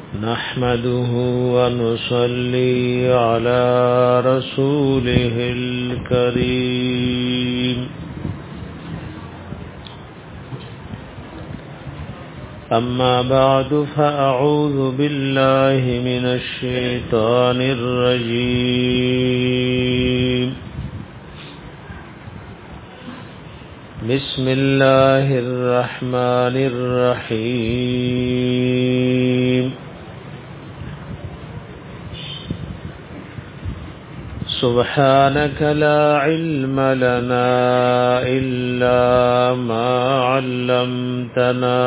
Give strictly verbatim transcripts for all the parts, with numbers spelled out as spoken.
نحمده ونصلي على رسوله الكريم أما بعد فأعوذ بالله من الشيطان الرجيم بسم الله الرحمن الرحيم سبحانك لا علم لنا إلا ما علمتنا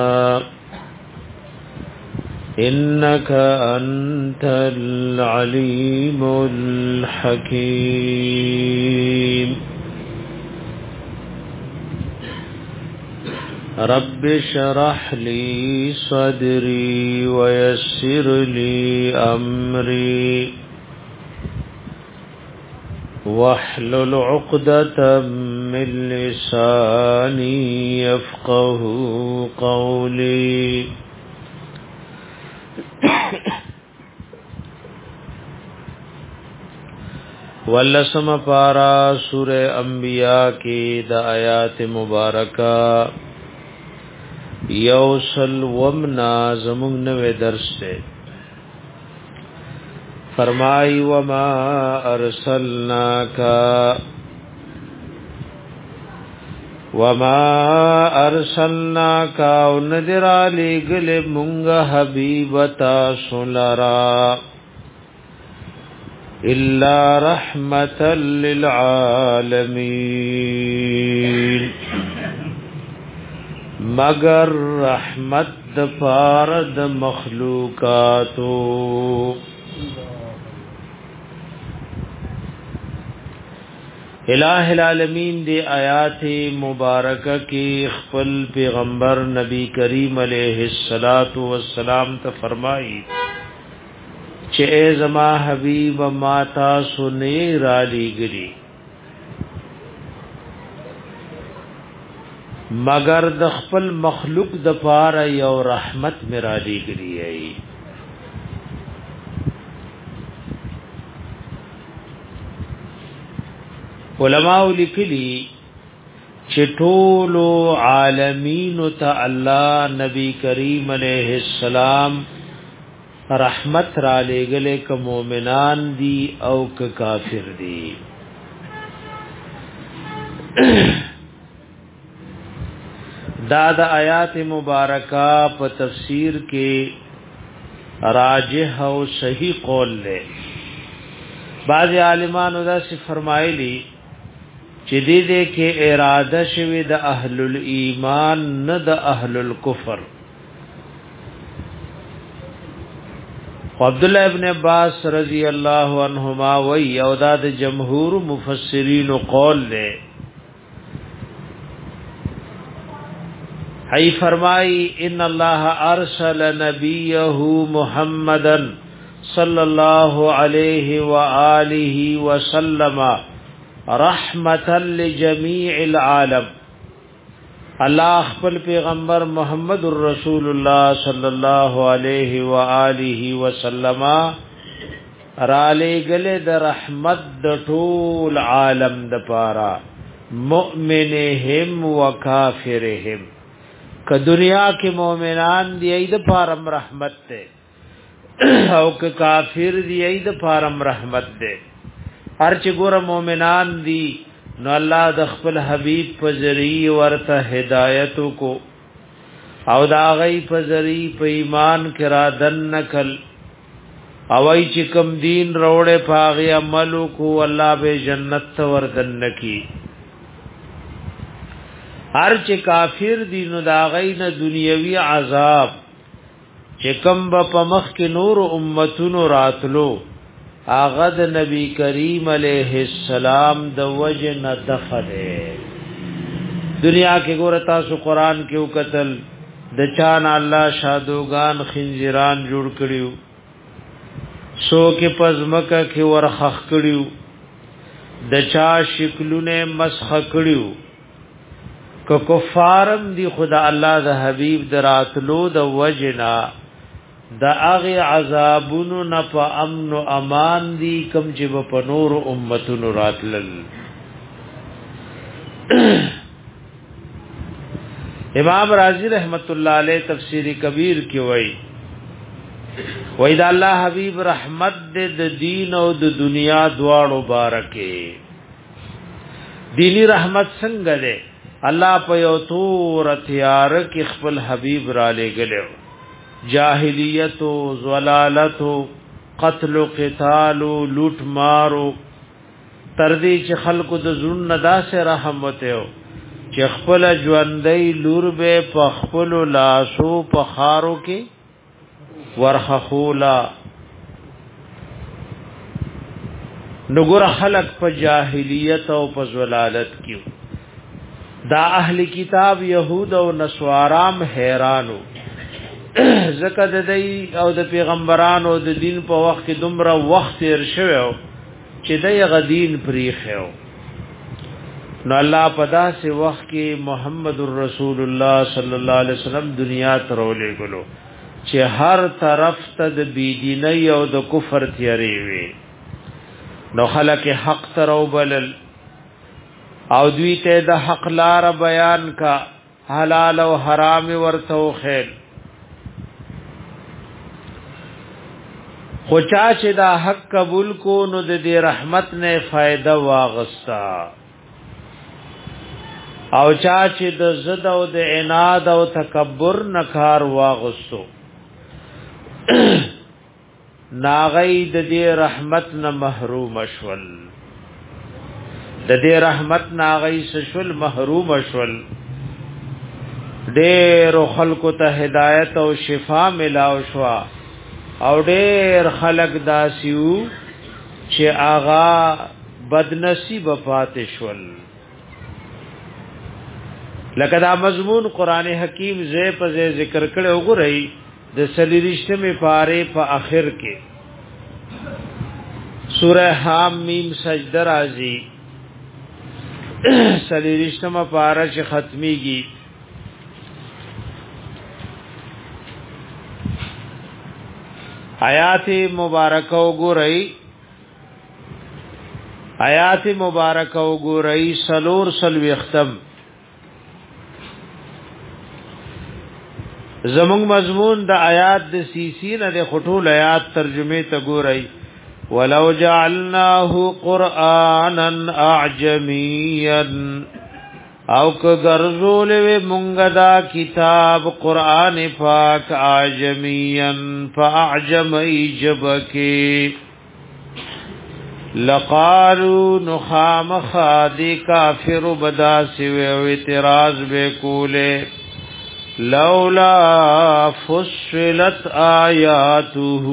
إنك أنت العليم الحكيم رب اشرح لي صدري ويسر لي أمري واحلل عقدة من لساني يفقه قولي ولسم پارا سورہ انبیاء کی دا آیات مبارکہ یوصل ومنا زمون نوے درس سے فرمائی وما ارسلناکا وما ارسلناکا ندر علی گل منگا حبیبتا سلرا الا رحمتا للعالمین مگر رحمت دفارد مخلوقاتو الہ العالمین دی آیات مبارکہ کی خپل پیغمبر نبی کریم علیہ الصلات والسلام ته فرمائی چې اے زما حبیب ماتا سنے را لګری مگر د خپل مخلوق د پاره یو رحمت میرا لګری ای علماء لیکلی چې ټول عالمین ته الله نبی کریم علیہ السلام رحمت را لګلې ک مؤمنان دي او ک کافر دي دا د آیات مبارکہ په تفسیر کې راجح او صحیح قول له بعض عالمانو دا څه فرمایلی چې دې دې کې اراده شوی د اهل الایمان نه د اهل الکفر. عبد الله ابن عباس رضی الله عنهما وی او دا د جمهور مفسرین قول له ای فرمای ان الله ارسل نبیه محمدا صلی الله علیه و آله وسلم رحمتا لجميع العالم. الله خپل پیغمبر محمد رسول الله صلی الله علیه و آله وسلم را لګل د رحمت د ټول عالم د پاره مؤمنهم و کافرهم. که دنیا کې مؤمنان دی اید پارم رحمت ته او که کافر دی اید پارم رحمت ده. هر چې ګور مؤمنان دي نو الله د خپل حبيب په ذریعہ ورته هدایت کو او دا غي په ذریعہ په ایمان کرا دن نکل او ای چې کوم دین روړې پاغي عمل کو الله به جنت ور دن کی. هر چې کافر دي نو دا غي نه دنیوي عذاب چې کوم په مخ کې نور امتونو راتلو آغا د نبی کریم علیہ السلام د وجه نه دفده. دنیا کې ګور تاسو قران کې وکتل د چان الله شادوغان خنجران جوړ کړیو سو کې پزمکه کې ورخخ کړیو د چا شکلونه مسخ کړیو ک کفارم دی خدا الله د حبیب دراتلو د وجنا دا اغه عذابونو نه په امن او امان دي کم چې په نور امتونو راتلل امام رازی رحمت الله علیه تفسیر کبیر کې وایي وای دا الله حبیب رحمت د دین او د دنیا دواړو بارکه دینی رحمت څنګه ده الله په یو تور تیار کې خپل حبیب را لګلو جاهلیت او زلالت او قتل او قتال او لوټ مارو تر دې چې خلکو د زړه ندا سره رحمت او چې خپل ژوندۍ لور به په خپل لاسو په خارو کې ورخخولا نګور خلق په جاهلیت او په زلالت کې دا اهل کتاب يهود او نصارام حیرانو زکه د دې او د پیغمبرانو د دین په وخت کې دومره وخت تیر شوی چې د غدین پریخو نو الله پدا سے وخت کې محمد رسول الله صلی الله علیه وسلم دنیا ته رولې غلو چې هر طرف ته د بيدینۍ او د کفر تیاری وي نو خلق حق ترو بلل او دوی ته د حق لار بیان کا حلال او حرام ورته خیر خو چا چې دا حق قبول کو نو د دې رحمت نه فائدہ واغستا او چا چې د زد او د عناد او تکبر نکار واغستو ناغی د دې رحمت نه محروم شول د دې رحمت ناغی سشل محروم شول ډېر خلکو ته هدایت او شفا ملاو شو او ډېر خلک داسیو چې آغا بدنصیب پاتې شول لکه دا مضمون قران حکیم زې په زې ذکر کړو غوړی د سلیریشتمه پاره په اخر کې سوره حم میم سجده راځي سلیریشتمه پاره چې ختميږي آیات مبارکه وګورئ آیات مبارکه وګورئ سلور سلوي ختم زمون مضمون د آیات د سیسی نه د خطول آیات ترجمه ته ګورئ ولو جعلناه قرانا اعجميا او که ګرځول و مونږ دا کتاب قران پاک اعجميا فاعجمي جبکی لقالوا نخام خادی کافر بداسی و اعتراض بکوله لولا فصلت آیاته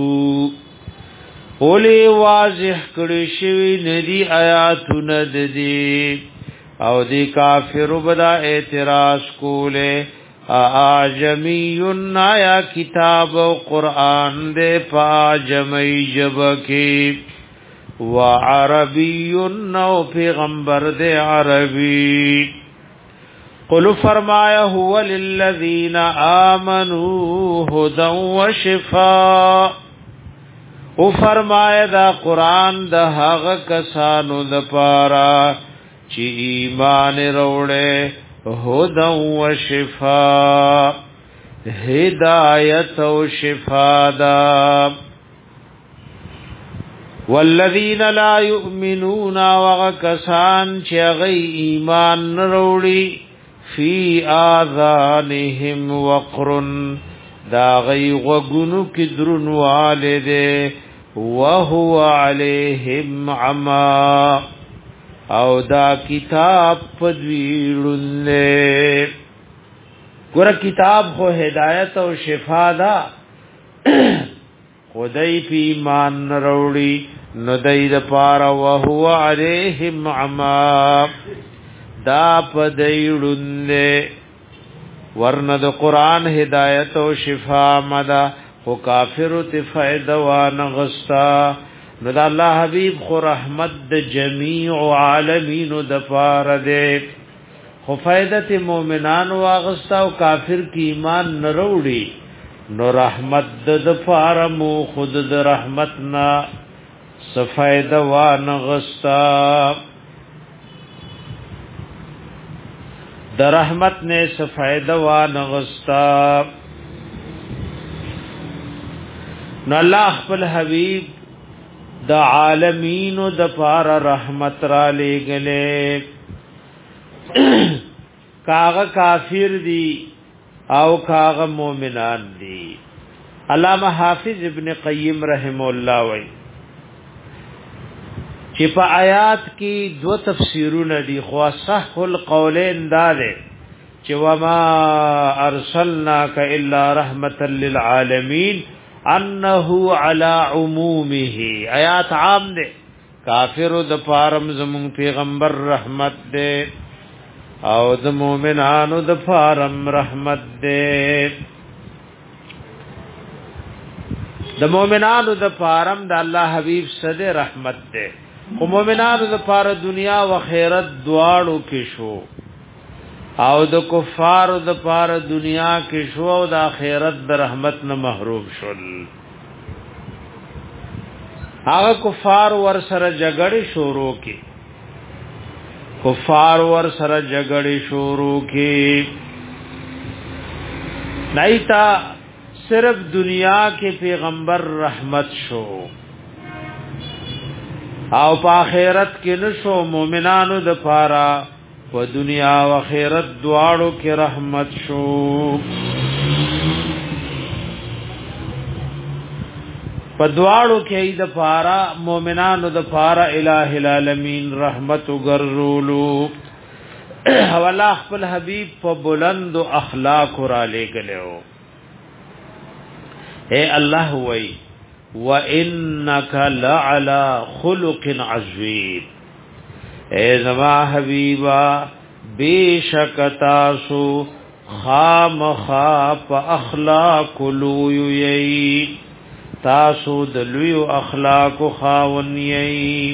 اولی واضح کړي شوی ندی آیاتونه د دې او دی کافر بدا اعتراض کوله اعجمی آیا کتاب و قرآن دے پاجمی جبکی وعربی نو پیغمبر دے عربی قل فرمایا هو للذین آمنوا هدى و شفاء او فرمایا دا قرآن دا حق کسانو دا پارا چی ایمان روڑے هدى و شفاء هدایت و شفاء دا والذین لا یؤمنون وغکسان چی غی ایمان نروڑی فی آذانهم وقر دا غی غگنو کدرن والده وهو علیهم عما او دا کتاب پدویڑنلے گورا کتاب خو ہدایت و شفا دا خدای پی ایمان نروڑی ندای دا پارا وهو علیهم عما دا پدویڑنلے ورنه د قران هدایت او شفا مدا خو کافر ته فائدہ وان غستا نو د الله حبیب خو رحمت د جمیع عالمین د پار دے خو فائدہ ته مؤمنان واغستا او کافر کی ایمان نروړي نو رحمت د فارمو خود د رحمتنا صفاید وان غستا د رحمت نے صفاید وان غستا نو الله خپل حبیب د عالمین د پار رحمت را لګلې کاغه کافر دی او کاغه مومنان دی علامہ حافظ ابن قیم رحم الله وی چې په آیات کې دو تفسیرونه دي خو صح القولین داله چې وما ارسلناک الا رحمتا للعالمین انه على عمومه آیات عام ده کافر د پارم زمون پیغمبر رحمت ده او د مومنانو د پارم رحمت ده د مومنانو د پارم د الله حبیب صد رحمت ده او مومنانو د پار دنیا و خیرت دواړو کې شو او د کفار د پار دنیا کې شو او د آخرت د رحمت نه محروم شول هغه کفار ور سره جګړې شروع کې کفار ور سره جګړې شروع کې نایتا صرف دنیا کې پیغمبر رحمت شو او په آخرت کې نشو مومنانو د پارا په دنیا او آخرت دواړو کې رحمت شو په دواړو کې د پارا مومنانو د پارا الٰه العالمین رحمت وګرولو او الله خپل حبیب په بلند اخلاق را لګلو اے الله وای وانک لعلى خلق عظیم اے زما حبیبا بیشک تاسو خام خاپ اخلاق لوی تاسو د لوی اخلاق خاون یی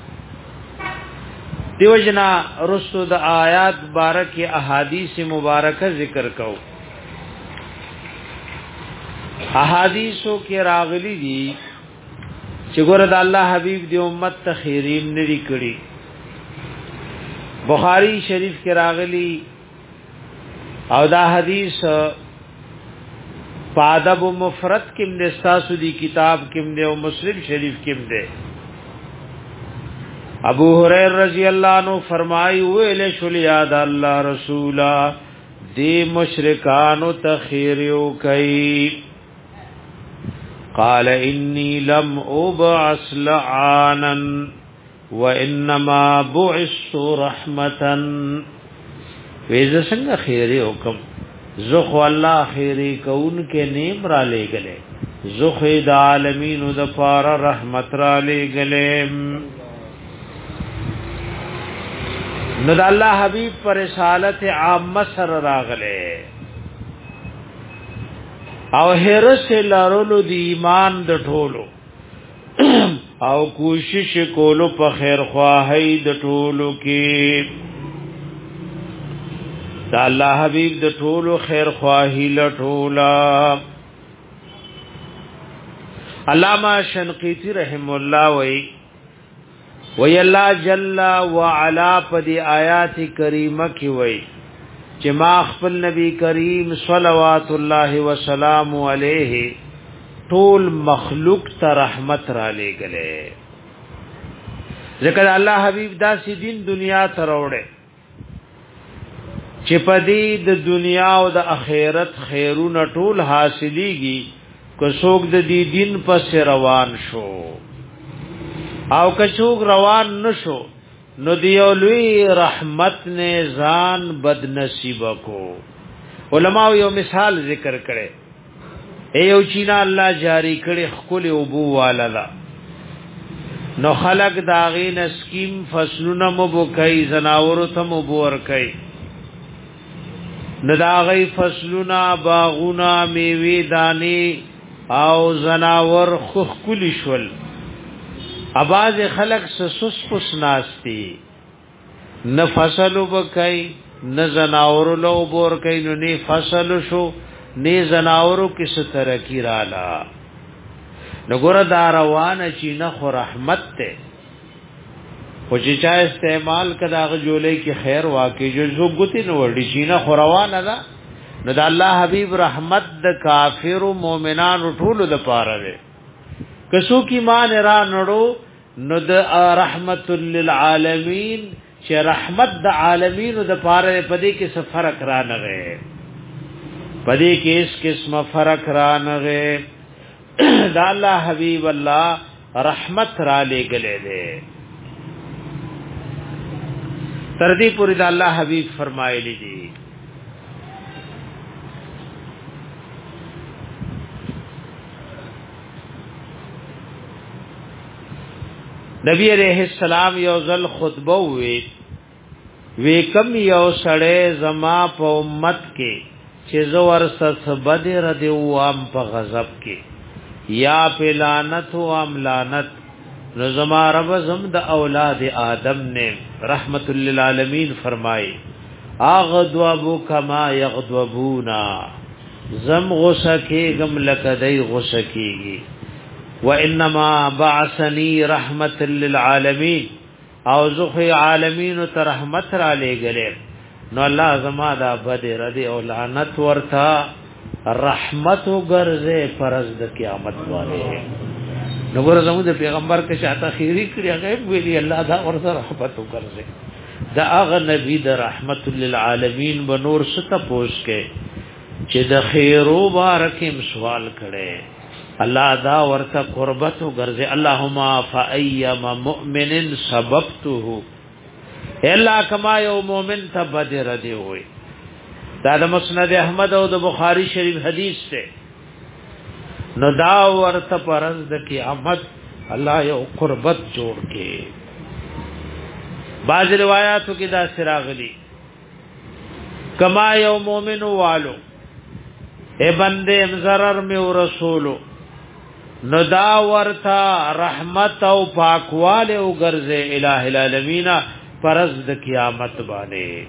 دیو جنا رسو د آیات بارک احادیث مبارکه ذکر کو احادیثو کې راغلي دي چې ګور د الله حبیب دی امت ته خیریم نری کړی بخاری شریف کې راغلی او دا حدیث پادب مفرد کې مستاسو دی کتاب کې مده او مسلم شریف کې مده ابو هريره رضی الله عنه فرمایي ویل شول یاد الله رسولا دی مشرکانو تخیریو کوي قال انی لم ابعث لعانا وانما بعثت رحمتا ویزه څنګه خیره حکم زخ الله خیره کون کې نیم را لګلې زخ د عالمین د پار رحمت را لګلې نو د الله حبیب پر رسالت عامه سره راغله او هرس لارولو دی ایمان د ټولو او کوشش کولو په خیر خواهی د ټولو کې د الله حبیب د ټولو خیر خواهی لټولا علامہ شنقیطی رحم الله وی وی الله جل وعلا په دی آیات کریمه کې وی چې ما خپل نبی کریم صلوات الله وسلام علیه ټول مخلوق ته رحمت را لګلې ذکر الله حبیب داسې دین دنیا ته راوړې چې پدې د دنیا او د آخرت خیرونه ټول حاصلېږي کو څوک د دې دین پس روان شو او که څوک روان نشو نو دیو لوی رحمت نے ځان بد نصیب کو علماء یو مثال ذکر کړي ایو چینا الله جاری کړي خپل ابو والا نو خلق داغین اسکیم فصلونه مبو کوي زناور ته مبو ور کوي نداغی فصلونه باغونه میوه دانی او زناور خخ کلی شول اباز خلق سسس پس ناستی نه فصلو بکای نه زناور لو بور کای نو نه فصل شو نه زناورو کې ستر کی رالا نګور دا روانه چې نه خو رحمت ته خو چې چا استعمال کدا غ جولې کې خیر واقع جو زو ګوتی نو ورډي چې نه خو روانه ده نو د الله حبيب رحمت د کافر او مؤمنانو ټول د پاره ده کسو کی مان را نړو نو د رحمت للعالمین چې رحمت د عالمین د پاره پدې کې څه فرق را نه غي پدې کې اس قسم فرق را نه غي د الله حبيب الله رحمت را لګلې ده تر دې پوری د الله حبيب فرمایلی دي نبی علیہ السلام یو ځل خطبه وی وی کم یو سړی زما په امت کې چې زور سس بدر دی او ام په غضب کې یا په لعنت او ام لعنت نو زما رب زم د اولاد آدم نے رحمت للعالمین فرمائے اغضب کما یغضبونا زم غسکی گم لکدی غسکیگی وانما بعثنی رحمت للعالمین او زخی عالمین ته رحمت را لګلې نو الله زما دا بدر دی او لعنت ورتا رحمت وګرځه پرز د قیامت والے نو ګور زموږ د پیغمبر کې شاته خیری کړی هغه ویلي الله دا ورته رحمت وګرځه دا هغه نبی د رحمت للعالمین بنور ست پوس کې چې د خیرو بارکم سوال کړي الله دا ورته قربت وګرځي اللهم فايم مؤمن سببته الا كما یو مؤمن ته بدر دی وي دا د مسند احمد او د بخاری شریف حدیث ته نو دا ورته پرز د قیامت الله یو قربت جوړ کې بعض روایتو کې دا سراغلی کما یو مؤمن والو اے بندے ضرر میں رسولو نو دا ورتا رحمت او پاکواله او ګرځه الہ العالمین پرز د قیامت باندې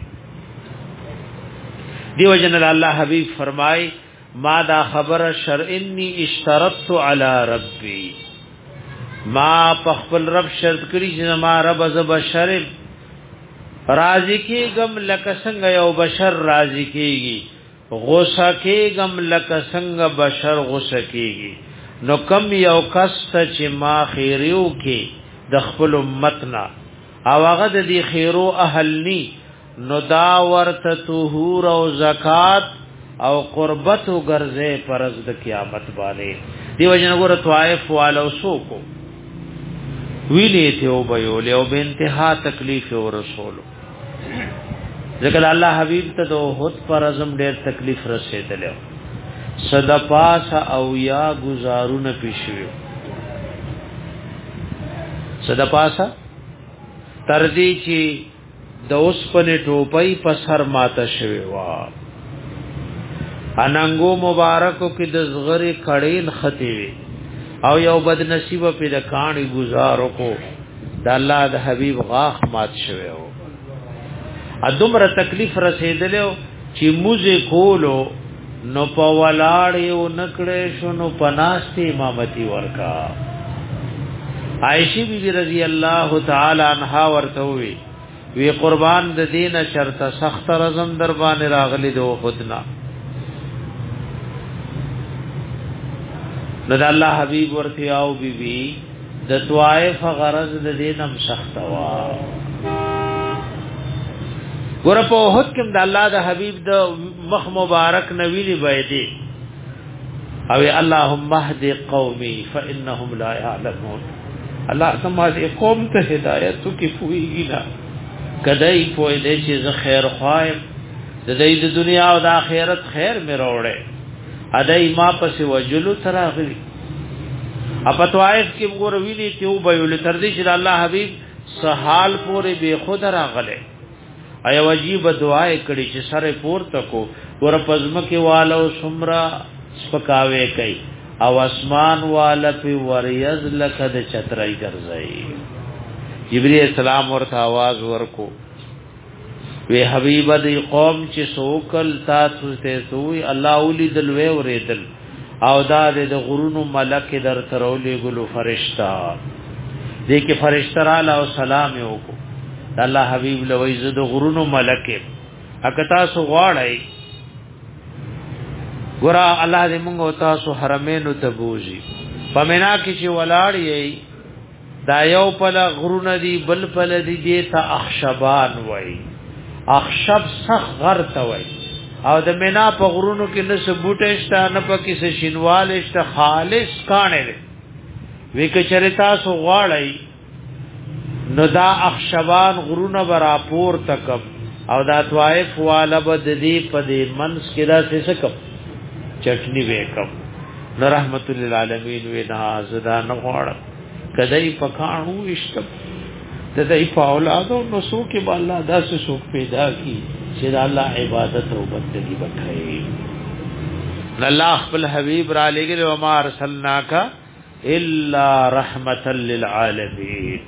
دیو جن الله حبیب فرمای ما دا خبر شرعنی اشترطت علی ربی ما خپل رب شرط کړی چې ما رب ز بشر راضی کیګم لک څنګه یو بشر راضی کیږي غوسه کیګم لک څنګه بشر غوسه کیږي نو کم یو کس چې ما خیریو کې د خپل امتنا او هغه د دې خیرو اهلنی نو دا ورته طهور او زکات او قربت او ګرځه پرز د قیامت باندې دیو جن ګور طائف والو سو کو ویلې ته او بيو له او به انتها تکلیف او رسول ذکر الله حبیب ته دو هوت پر اعظم ډېر تکلیف رسیدلو صدا پاس او یا گزارون پیشویو صدا پاسا تردی چی د اوسپنې ټوپۍ په سر ماته شوی وا اننګو مبارکو کې د زغری کړین ختی وی او یو بد نصیب په د کانی گزارو کو د الله د حبیب غاخ مات شوی و ادمره تکلیف رسیدلو چې موزه کولو نو په ولاړیو نکړې شو نو پناستي امامتي ورکا عائشہ بی بی رضی الله تعالی عنها ورته وی وی قربان د دین شرط سخت رزم در باندې راغلی دو خودنا نو د الله حبیب ورته او بی بی د طائف غرض د دینم سخت وا ګور په حکم د الله د حبیب د مخ مبارک نویلی بيدی او اللهم اهد قومي فانهم لا يعلمون الله سماج قوم ته هدایت کی پویږي نا کدی پوی دې چې ز خیر خوایم د دې د دنیا او د آخرت خیر مې وروړي ادای ما پس وجلو تراغلی اپتوایف کې ګور ویلی ته وبایل تر دې چې الله حبیب سحال پورې به خود راغله ایا واجب دعای کړي چې سره پورته کو ور پزما کې والو سمرا سپکاوي کوي او اسمان والا په وریز لکه د چترای ګرځي جبرئیل السلام ورته आवाज ورکو وی حبیب دی قوم چې سوکل تاسو ته سوی الله اولیدل وی اوریدل او دا د غرونو ملک در ترولې ګلو فرشتہ دې کې فرشتہ را له سلام یو کو الله حبیب لوی زد غرونو ملک اکتا سو غواړی ګورا الله دې موږ او تاسو حرمینو ته بوزي پمنا کې چې ولاړ یې دا یو په غرونه دی بل په دی دې ته اخشبان وای اخشب سخ غر ته وای او د مینا په غرونو کې نس بوټه شته نه پکې څه شینوال شته خالص کانه دی وی که چرتا سو غواړی نو دا اخشبان غرونه برا پور تکب او دا طائف والا بد دی په دې منس کې دا څه سکم چټنی وکم نو رحمت للعالمین وینا زدا نه غواړم کدی پکانو اشتم تدای په اولاد او نو سو کې الله دا څه سو پیدا کی چې الله عبادت او بندگی وکړي الله خپل حبیب را لګل او ما ارسلناک الا رحمتا للعالمین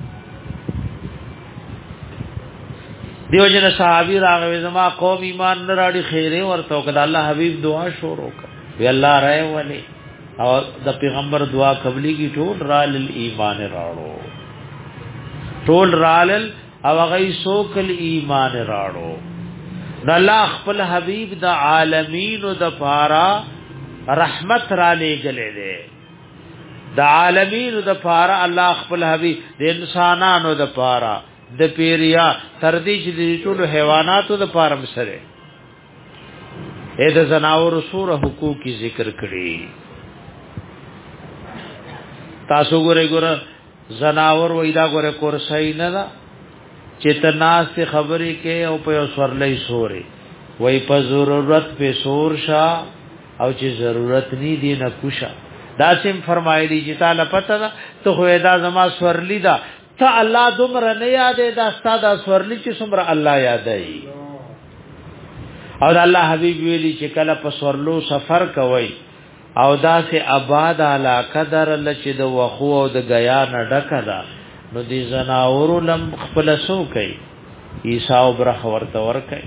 دیو جن صحابی راغوي زما قوم ایمان نه راړي خیره ورته کړه الله حبیب دعا شروع کړ وی الله راي ولي او د پیغمبر دعا قبلي کی ټول رال ایمان راړو ټول رال او غي سوکل ایمان راړو د الله خپل حبیب د عالمین او د پارا رحمت را لګلې ده د عالمین او د پارا الله خپل حبیب د انسانانو د پارا د پیریا تر دې چې د ټول حیواناتو د پارم سره اې د زناور سور حقوق کی ذکر کړي تاسو ګره ګره زناور وېدا ګره کورسای نه دا چې تناس خبرې کې او په سورلې سورې وای په ضرورت په سور شا او چې ضرورت ني دي نه کوشا دا سیم فرمایلی چې تعالی پته ده ته خو دا زما سورلی دا ته الله دومره نه یادې دا ستاد سورلی چې څومره الله یادای او الله حبیب ویلی چې کله په سورلو سفر کوي او دا سه آباد علاقه در لچ د وخو او د غیا نه ډکه ده نو دي زناور لم خپل سو کوي عیسی او برخ ورته ور کوي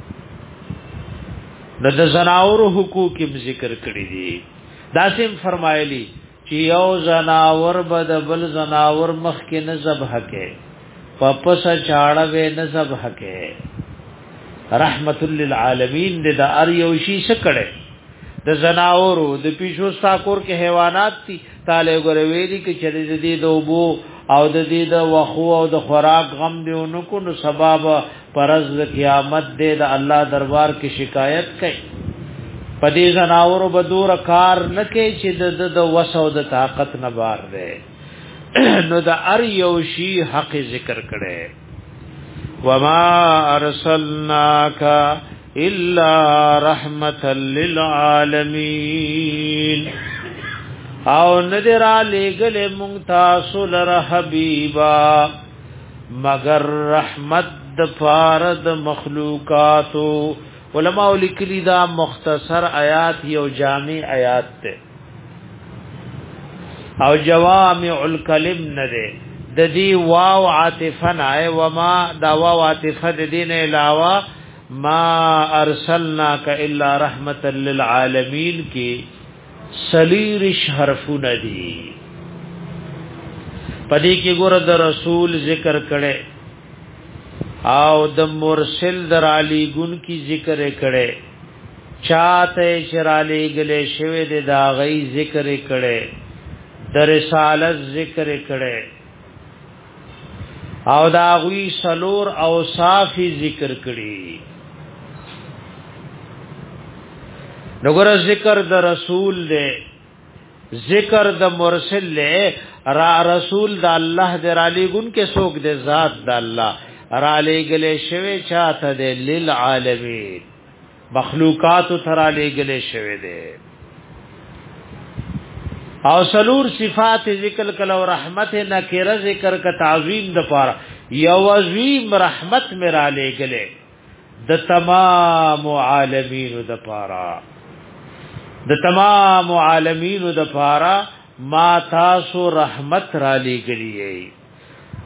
د زناور حقوق ذکر کړی دي داسم فرمایلی چې یو زناور بد بل زناور مخ کې نه ذبح کې پپس چاړه و نه ذبح کې رحمت للعالمین د ار یو شي شکړه د زناورو د پیشو ساکور کې حیوانات دي تاله ګره ویلي کې چره دي دوبو او د دې د وخو او د خوراک غم دیونو کو نو سبب پرز قیامت دې د الله دربار کې شکایت کوي پدې زناورو بدور کار نکې چې د د وسو د طاقت نه بار ده نو د ار یو شی حق ذکر کړي وما ارسلناک الا رحمتا للعالمین او ندر علی گل منتاسل حبیبا مگر رحمت د فارد مخلوقاتو علماء لیکلی دا مختصر آیات یو جامع آیات ته او جوامع الکلم نده د دی واو عاطفن ای وما دا واو عاطفه د دین علاوه ما ارسلناک الا رحمتا للعالمین کی سلیرش حرفون دی پدې کې ګور د رسول ذکر کړي او د مرسل در علی ګون کی ذکر کړي چاته شرالی گله شوی د داغی ذکر کړي د رسالت ذکر کړي او داغوی سلور اوصاف ذکر کړي نګور ذکر د رسول له ذکر د مرسل له را رسول د الله د علی ګون کې څوک د ذات د الله را لګلې شوی چاته د للعالمین مخلوقات تر لګلې شوی دی او سلور صفات ذکر کلو رحمت نکره ذکر ک تعظیم د پاره یو عظیم رحمت میرا لګلې د تمام عالمین د پاره د تمام عالمین د پاره ما تاسو رحمت را لګلې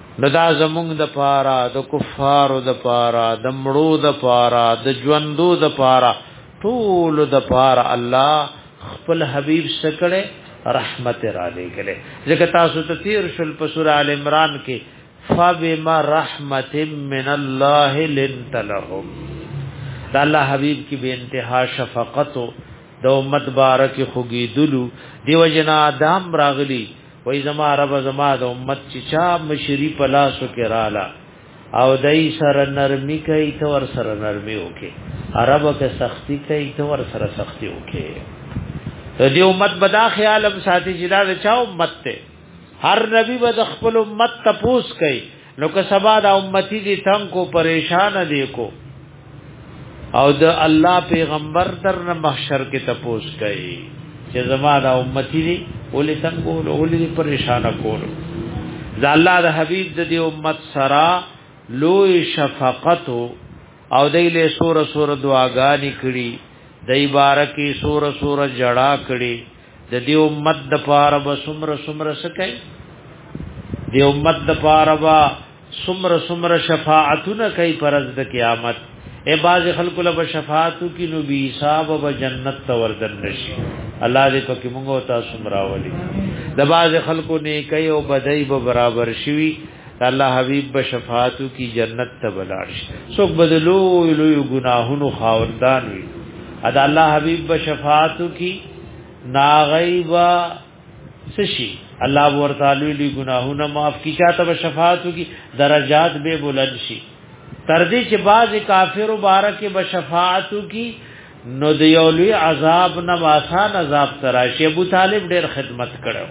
ندا زمونږ د پارا د کفارو د پارا د مړو د پارا د ژوندو د پارا ټول د پارا الله خپل حبيب سکړه رحمت را لګله ځکه تاسو ته تیر شل په سورہ ال عمران کې فبما رحمت من الله لنت لهم دا الله حبيب کی بے انتها شفقت د امت بارک خوګیدلو دیو جنا ادم راغلی وای زما رب زما د امت چې چا مشری پلاسو کې رااله او دای سره نرمی کوي ته ور سره نرمی وکي عرب کې سختی کوي ته ور سره سختی وکي دې امت بدا خیالم ساتي چې دا چا امت ته هر نبی به د خپل امت تپوس کوي نو که سبا د امتی دي تم کو پریشان دي کو او د الله پیغمبر در نه محشر کې تپوس کوي چې زما د امتی دي ولې څنګه ولې پریشان کول دا الله د حبيب د دې امت سرا لوی شفقت او دایله سور سور دعاګانی کړي دای بارکی سور سور جڑا کړي د دې امت د پاره به سمر سمر سکای دې امت د پاره به سمر سمر شفاعتونه کوي پرز د قیامت اے باز خلق له شفاعتو کی نو بی حساب و جنت ته وردن نشي الله دې پکې موږ او تاسو مراولي د باز خلقو نه کوي او بدای به برابر شي الله حبیب به شفاعتو کی جنت ته بلار شي څوک بدلو لوی گناهونو خاوندان وي ادا الله حبیب به شفاعتو کی ناغیبا سشي الله ورتعالی لی گناهونه معاف کی چاته به شفاعتو کی درجات به بلند شي تر دې چې بعض کافر مبارک به شفاعتو کی نو دیولوی عذاب نه آسان عذاب تراشی ابو طالب ډېر خدمت کړو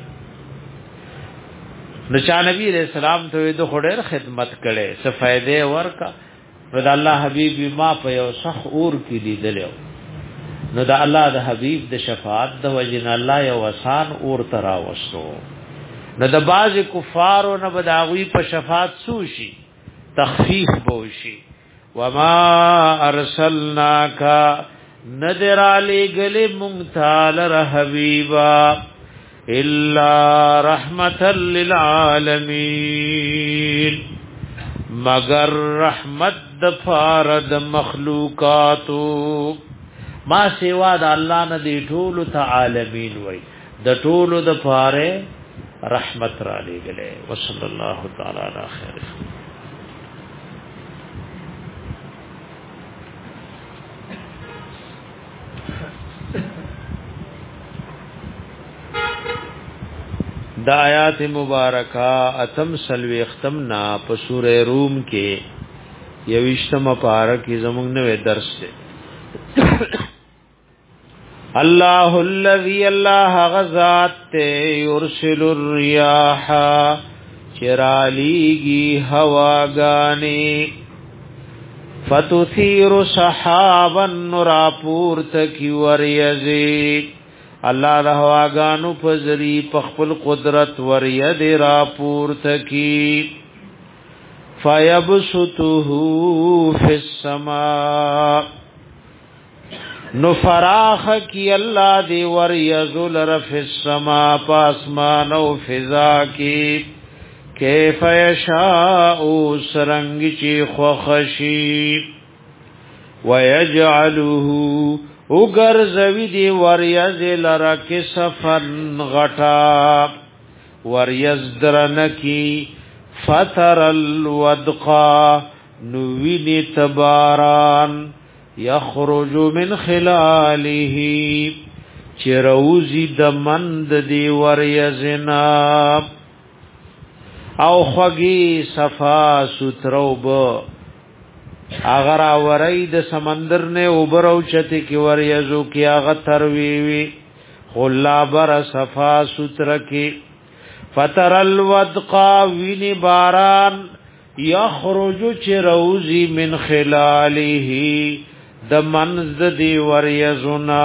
نو چا نبی علیہ السلام ته د خډیر خدمت کړي څه فائدې ورکا نو د الله حبیب ما په یو صح اور کې لیدلو نو د الله د حبیب د شفاعت د وجن الله یو آسان اور ترا وسو نو د باز کفارو نه بداوی په شفاعت سوشي تخفیف بوشي وما ارسلناک نذر علی گل مونتال حبیبا الا رحمتا للعالمین مگر رحمت د فارد مخلوقاتو ما سوا د الله نه دی ټول تعالمین وای د ټول د فاره رحمت را لګله وصلی الله تعالی علی خیر دا آیات مبارکہ اتم سلوی ختمنا په سورہ روم کې یوشتم پارکی زمونږ نوې درس ده الله الذي الله غزات يرسل الرياح چرالیگی هواگانی فتثير سحابا نراپور تکی وریزی الله د هواګانو په ذری په خپل قدرت ورید را پورته کی فیبسطه فی السماء نو فراخ کی الله دی وریذل رف السماء پاسمان او فضا کی کیف یشاء سرنگ چی خوخشی ویجعله اگر زوی دی وریز لرا کسفن غٹا وریز درنکی فتر الودقا نوینی تباران یخرج من خلاله چروزی دمند دی وریزنا او خوگی صفا ستروب اگر اوری د سمندر نے اوبرو چتی کی وریزو کی آغا تروی وی خلا بر صفا ستر کی فتر الودقا وینی باران یخرج چروزی من خلاله د منز دی وریزنا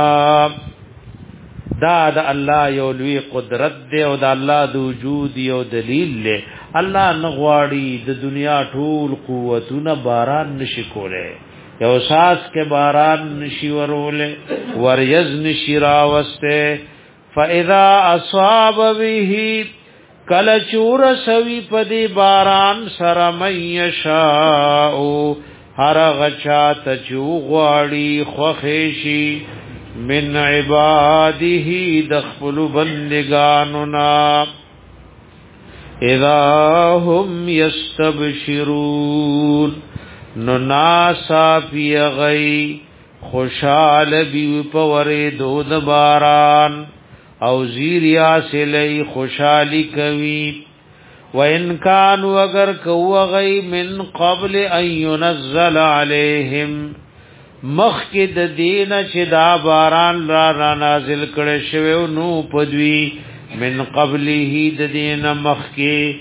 دا د الله یو لوی قدرت دی او د الله د وجود یو دلیل دی الله نغواړي د دنیا ټول قوتونه باران نشي کوله یو ساس کې باران نشي وروله وریز نشي راوسته فاذا اصاب به کل چور سوی پدی باران سر من یشاؤ هر غچا تچو غواړي خوخیشی من عباده دخل بندگاننا اذا هم یستبشرون نناسا پی غی خوشحال بیو پوری دود باران او زیریا سلی خوشحالی کوي وَإِنْ كَانُوا اگر کو غی من قبل ان ينزل عليهم مخکد دین چې دا باران را, را نازل کړي شوی نو پدوی من قبله د دین مخکی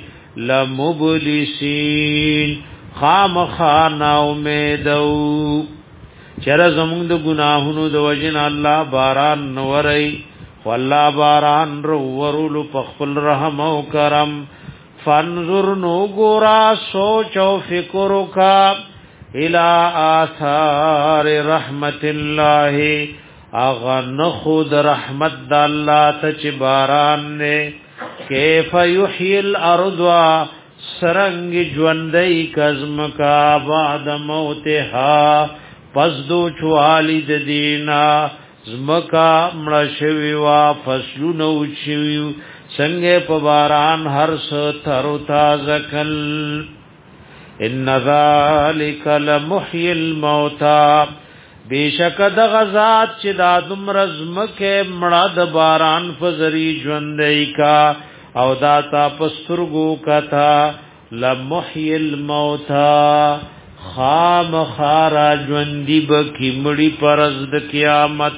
لمبلسین خامخانا امیدو چر زمون د گناهونو د وجن الله باران نوري والله باران رو ورول پخپل رحم او کرم فانظر نو ګورا سوچ او فکر کا الى آثار رحمت الله اغن خود رحمت د الله ته چې باران نه کیف یحیی الارض سرنگ ژوندۍ کزم کا بعد موتها پس دو چوالی د دینا زمکا مړ شوی وا فصلو نو شوی څنګه په باران هر څه تر تازه کل ان ذالک لمحیی الموتى بیشک د غزاد چې د دمر زمکه مړه د باران فزری ژوندۍ کا او دا تا پسترګو کتا لمحیی الموتى خام خارا ژوندۍ بکی مړی پرز د قیامت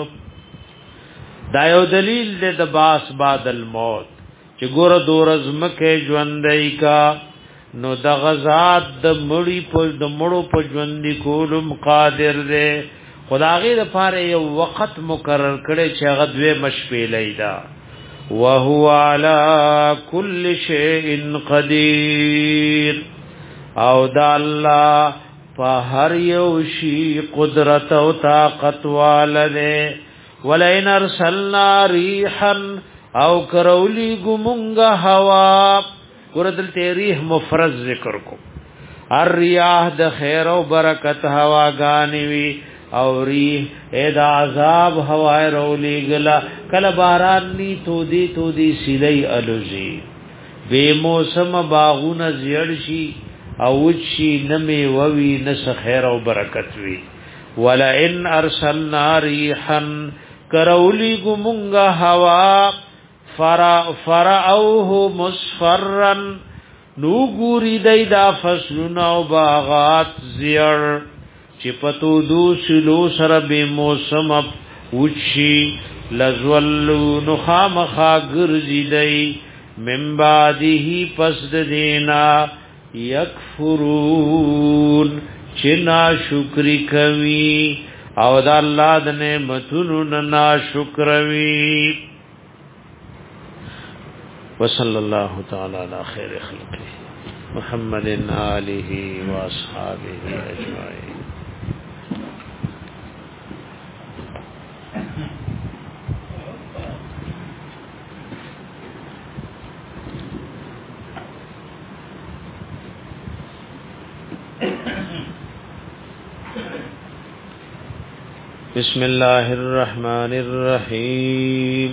دا یو دلیل دی د باس بعد الموت چې ګور دور زمکه ژوندۍ کا نو د غزاد د مړی په د مړو په ژوندۍ کولم قادر دی خدای د پاره یو وخت مقرر کړي چې هغه دوی مشپې لیدا وهو على كل شيء قدير او د الله په هر یو شی قدرت او طاقت والده ولئن ارسلنا ريحا او کرولی گمونگا هوا قردل تیریح مفرد ذکر کو الریاح د خیر او برکت هوا گانوی او ریح اید عذاب هوا رولی گلا کل باران نی تو دی تو دی سیلی الوزی بے موسم باغون زیڑشی او وچی نمی ووی نس خیر او برکت وی ولئن ارسلنا ریحا کرولی گمونگا هوا فرعوه مصفرا نو گوری دی دا فصلنا و باغات زیر چی پتو دو سلو سر بی موسم وچی لزولو نخام خاگر زی دی من بعدی پس دینا یکفرون چنا شکری کوي او دا الله د نعمتونو نه شکروي وصلی الله تعالی علی خیر خلقه محمد آله و اصحابہ اجمعین بسم الله الرحمن الرحيم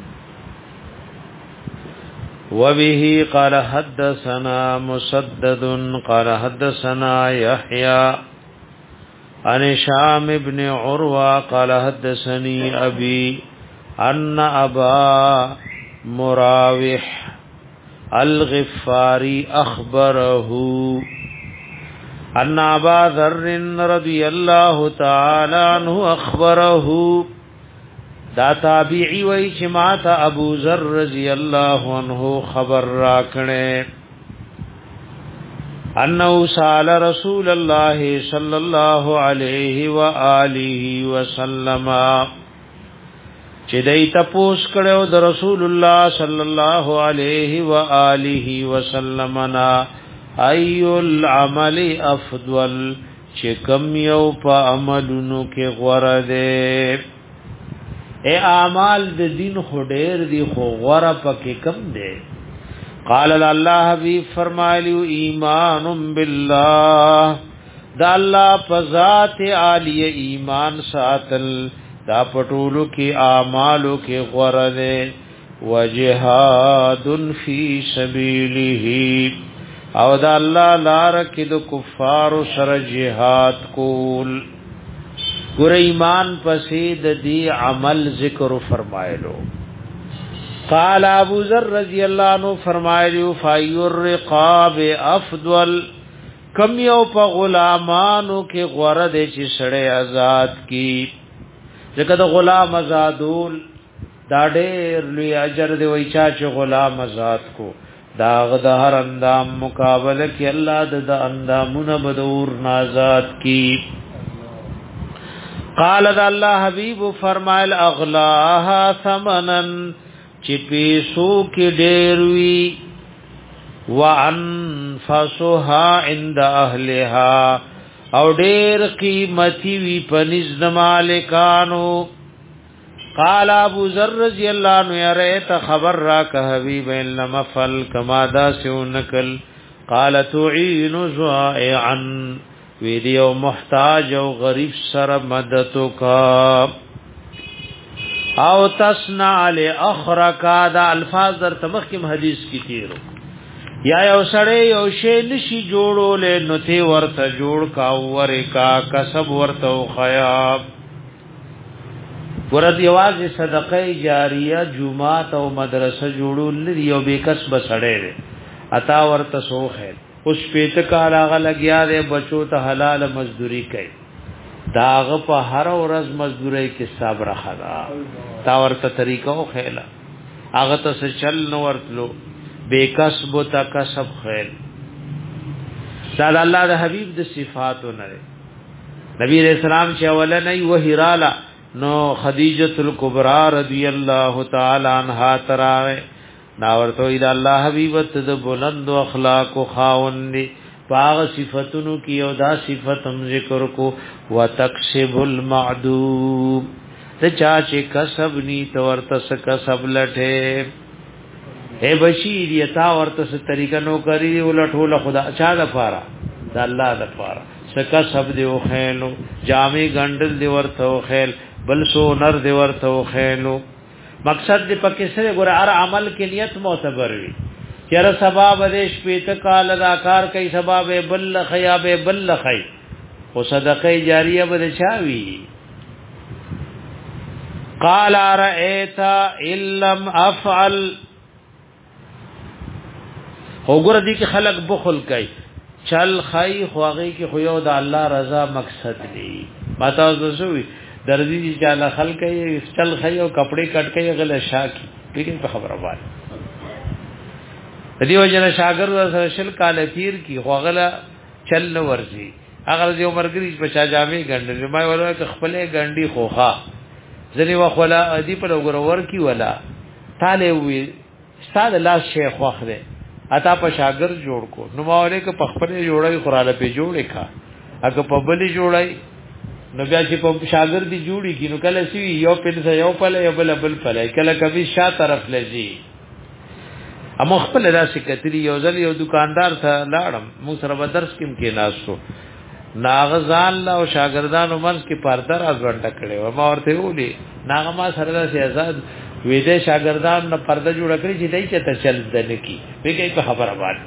وبه قال حدثنا مسدد قال حدثنا يحيى عن هشام بن عروة قال حدثني أبي أن أبا مراوح الغفاري أخبره ان ابا ذر رضی اللہ تعالی عنہ اخبره دا تابعی وی چې ماته ابو ذر رضی اللہ عنہ خبر راکړي انه سال رسول الله صلی الله علیه و آله وسلم چې دای تپوس کړو د رسول الله صلی الله علیه و آله وسلم نا ایو العمل افضل چې کم یو په عملونو کې غوړه ده اے اعمال د دین خو ډېر دي خو غوړه پکې کم ده قال الله حبیب فرمایلی ایمان بالله دا الله پذات عالی ایمان ساتل دا پټولو کې اعمالو کې غرض وجهاد فی سبیله او دا الله لار کې د کفار سره جهاد کول ګور ایمان پسې د دې عمل ذکر فرمایلو قال ابو ذر رضی الله عنه فرمایلو فایور رقاب افضل کم یو په غلامانو کې غرض چې سړی آزاد کی ځکه د غلام آزادول دا ډېر لوی اجر دی وای چې غلام آزاد کو دا غد هر اندام مقابله کې الله د اندامونه بدور نازاد کی قال الله حبیب فرمایل اغلاها ثمنن چې پیسو کې ډېر وی وانفسها عند اهلها او ډېر قیمتي وی پنځ د مالکانو قال ابو ذر رضی الله عنه يريت خبر را که حبیب انما فل کما دا سونکل قال تعين زائعا ویدیو محتاج او غریب سره مددو کا او تصنع لاخرک دا الفاظ در تمخکم حدیث کی تیرو یا یو سړی یو شی نشي جوړول نو تی ورته جوړ کا ورکا کسب ورته خیاب ورته یواز صدقه جاریه جمعه او مدرسه جوړول لري یو به کسب سړی عطا ورته سوخه اوس پیت کال هغه لګیا دی بچو ته حلال مزدوری کوي داغه په هر ورځ مزدوری کې صبر خدا تا ورته طریقو خیلا هغه ته چل نو ورتلو بے کسب تا کسب خیل دا الله د حبیب د صفاتو نه نبی رسول الله چې اولنې وحیرالا نو خدیجه الکبرى رضی الله تعالی عنها تراوه نا ورته اې الله حبیب ته د بلند اخلاق او خاوندې باغ صفاتونو کې او دا صفات هم ذکر کو وتکسب المعدوم ته چا چې کسب ني تو ورته س کسب لټه اے بشیر یتا ورته س طریقه نو کری ولټول خدا چا د پاره د الله د پاره س کسب دی او خېلو جامع غندل دی ورته خېل بل سو نر دی ورته خېلو مقصد دې پکې سره ګور ار عمل کې نیت معتبر وي چر سبب دیش پیت کال دا کار کوي سبب بل خیاب بل خی او صدقه جاریه بده چاوي قال رأيت ان لم افعل وګور دي کې خلق بخل کوي چل خی خوغي کې خو یو د الله رضا مقصد دی ماته وسوي درځي چې الله خلق کوي چل خی او کپڑے کټ کوي غل شاکی پیګن په خبره وایي دیو جن شاګرد سره شل کال تیر کی خوغله چل نو ورزي اگر دیو مرګري په چا جامې ګندل ما ولا خپلې ګنډي خوخه ځنی وخلا ادي په وګور ور کی ولا تاله وی استاد الله شیخ واخره اتا په شاګرد جوړ کو نو ماوله ک پخپلې جوړای قراله په جوړې کا اګه په بلی جوړای نو بیا چې په شاګرد دی جوړی کی نو کله سی یو په یو په یو بل بل په کله کبي شا طرف لذي اما خپل راسي کتلی یو ځل یو دکاندار ته لاړم مو سره به درس کې کې ناسو ناغزان لا او شاګردانو منځ کې پرده راځوړل کړي و ما ورته ویلي ناغما سره داسې آزاد وېده شاګردان نه پرده جوړ کړی چې دای ته چل دل کی وګي په خبره باندې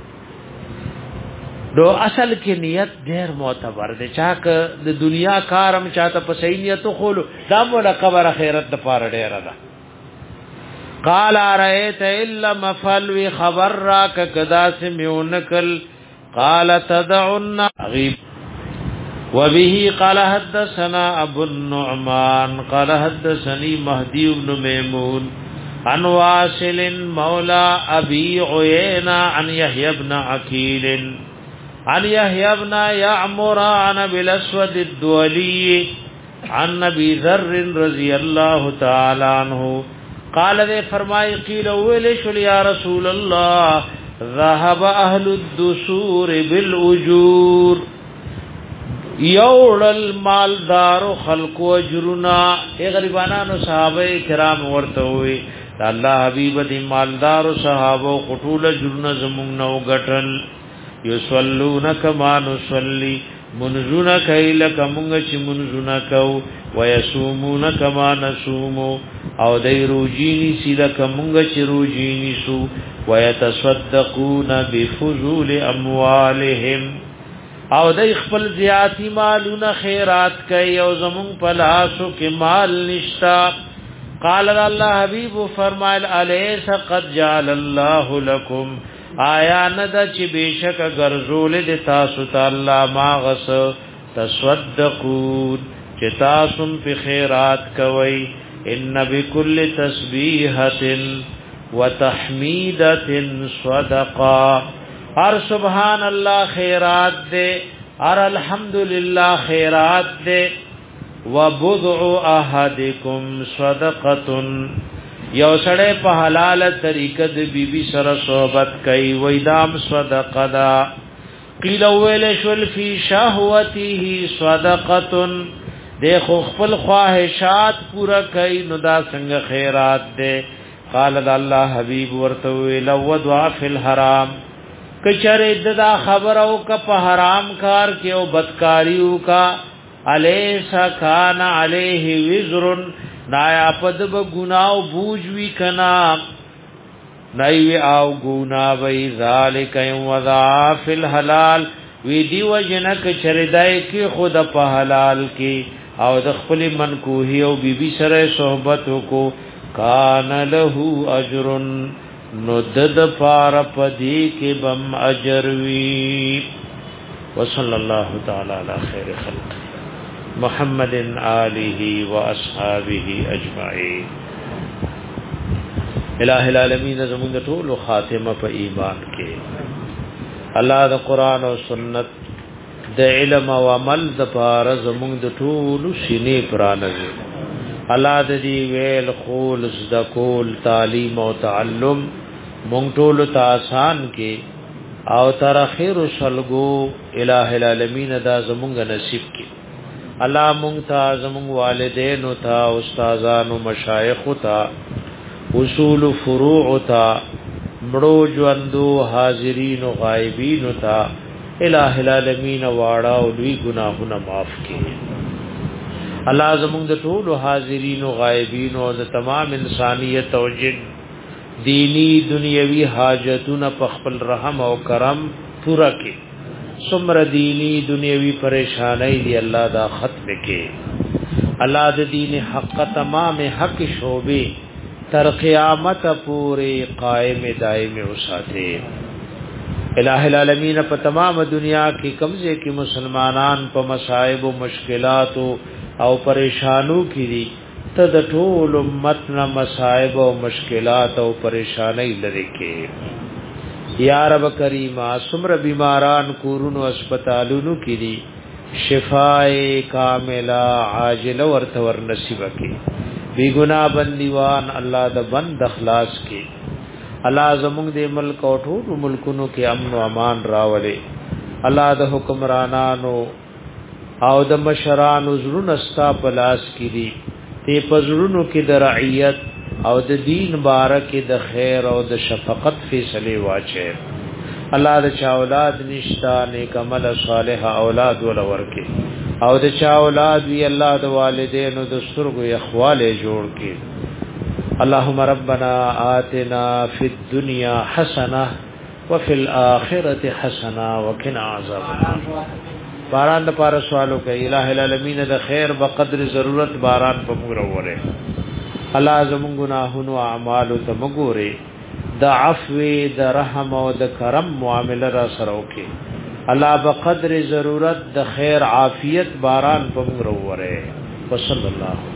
دو اصل کې نیت ډېر معتبر دی چا که د دنیا کارم چاته په صحیح نیت خولو دا مولا قبر خیرت د پاره ډېر ده قال رأيت الا مفعل خبر را کدا سمونکل قال تدعن غيب وبه قال حدثنا ابو النعمان قال حدثني مهدي بن ميمون عن واصل مولى ابي عيينة عن يحيى بن عقيل عن يحيى بن يعمر عن ابي الاسود الدولي عن ابي ذر رضي الله تعالى عنه قال دے فرمائی قیل اولی شل یا رسول اللہ ذهب اهل الدسور بالاجور یوڑ المالدار خلق و اجرنا اے غریبانانو صحابه کرام ورته وي الله حبیب دی مالدار صحابه قطول جرن زمون نو غټل یصلون کما نصلی منزون کایل کمنګ چې منزون کو ويصومون کما نصوم او دای روجینی سیدا کمنګ چې روجینی سو ويتصدقون بفضول اموالهم او دای خپل زیاتی مالونه خیرات کوي او زمون پلاسو کې مال نشتا قال الله حبیب فرمایل الیس قد جعل الله لكم آیا ند چې بشک غرزول د تاسو تعالی ما غس تصدقون چې تاسو په خیرات کوي ان بكل تسبیحه وتحمیدة صدقه هر سبحان الله خیرات دے هر الحمدللہ خیرات دے وبضع احدکم صدقه یو سړی په حلال طریقه د بیبي سره صحبت کوي وې دام صدقه دا قیل ویل شل فی شهوته صدقه د خپل خواهشات پورا کوي نو دا څنګه خیرات ده قال الله حبیب ورته ویل ودعا فی الحرام کچره دا خبر او ک په حرام کار کې او بدکاریو کا الیسا کان علیه وزر نایا پد ب گناو بوجوی کنا نایوی او گنا وی ذالک وضع فی الحلال وی دی وجنک چردای کی خود په حلال کی او د خپل منکوهی او بیبي سره صحبت کو کان له اجر ندد پار پدی کی بم اجر وی وصلی الله تعالی علی خیر خلق محمد آلہ و اصحابہ اجمعین الہ العالمین زمون ټول خاتمه په ایمان کې الله د قران او سنت د علم او عمل د پار زمون د ټول سینې پرانځي الله د دې ویل خول زد کول تعلیم او تعلم مونږ ټول ته آسان کې او تر اخر شلګو الہ العالمین دا زمونږ نصیب کې الله مونږ ته زمونږ والدین او ته استادان او مشایخ او ته اصول فروع او ته مړو ژوندو حاضرین او غایبین او ته الہ العالمین واړه او دوی ګناهونه معاف کړي الله زمونږ د ټول حاضرین او غایبین او د تمام انسانیت او جن دینی دنیوي حاجتونه په خپل رحم او کرم پورا کړي سمر دینی دنیوی پریشانی دی الله دا ختم کې الله د دین حق تمام حق شوبې تر قیامت پورې قائم دائم اوساته الہ العالمین په تمام دنیا کې کمزې کې مسلمانان په مصائب او مشکلات او پریشانو کې دي ته د ټول امت نه مصائب او مشکلات او پریشانی لري کې یا رب کریم اسمر بیماران کورونو اسپیټالونو کې دي شفای کامله عاجله ورته ور نصیب کړي بی گناہ بندیوان الله د بند اخلاص کې الله زموږ د ملک او ټول ملکونو کې امن او امان راولي الله د حکمرانانو او د مشرانو زړونو ستا پلاس کې دي ته پزړونو کې د رعیت او د دین بارک د خیر او د شفقت فیصله واچي الله د چا اولاد نشتا نیک عمل صالح اولاد ول ورکي او د چا اولاد وی الله د والدینو د سترګو اخواله جوړ کړي اللهم ربنا آتنا فی الدنيا حسنه وفي الاخره حسنه وقنا عذاب النار باران د پاره سوالو کوي الہ العالمین د خیر بقدر ضرورت باران په موږ وره الله زمون گناهونو اعمال ته مګوري د عفو د رحم او د کرم معاملې را سره وکي الله بقدر ضرورت د خیر عافیت باران په موږ وره وصلی الله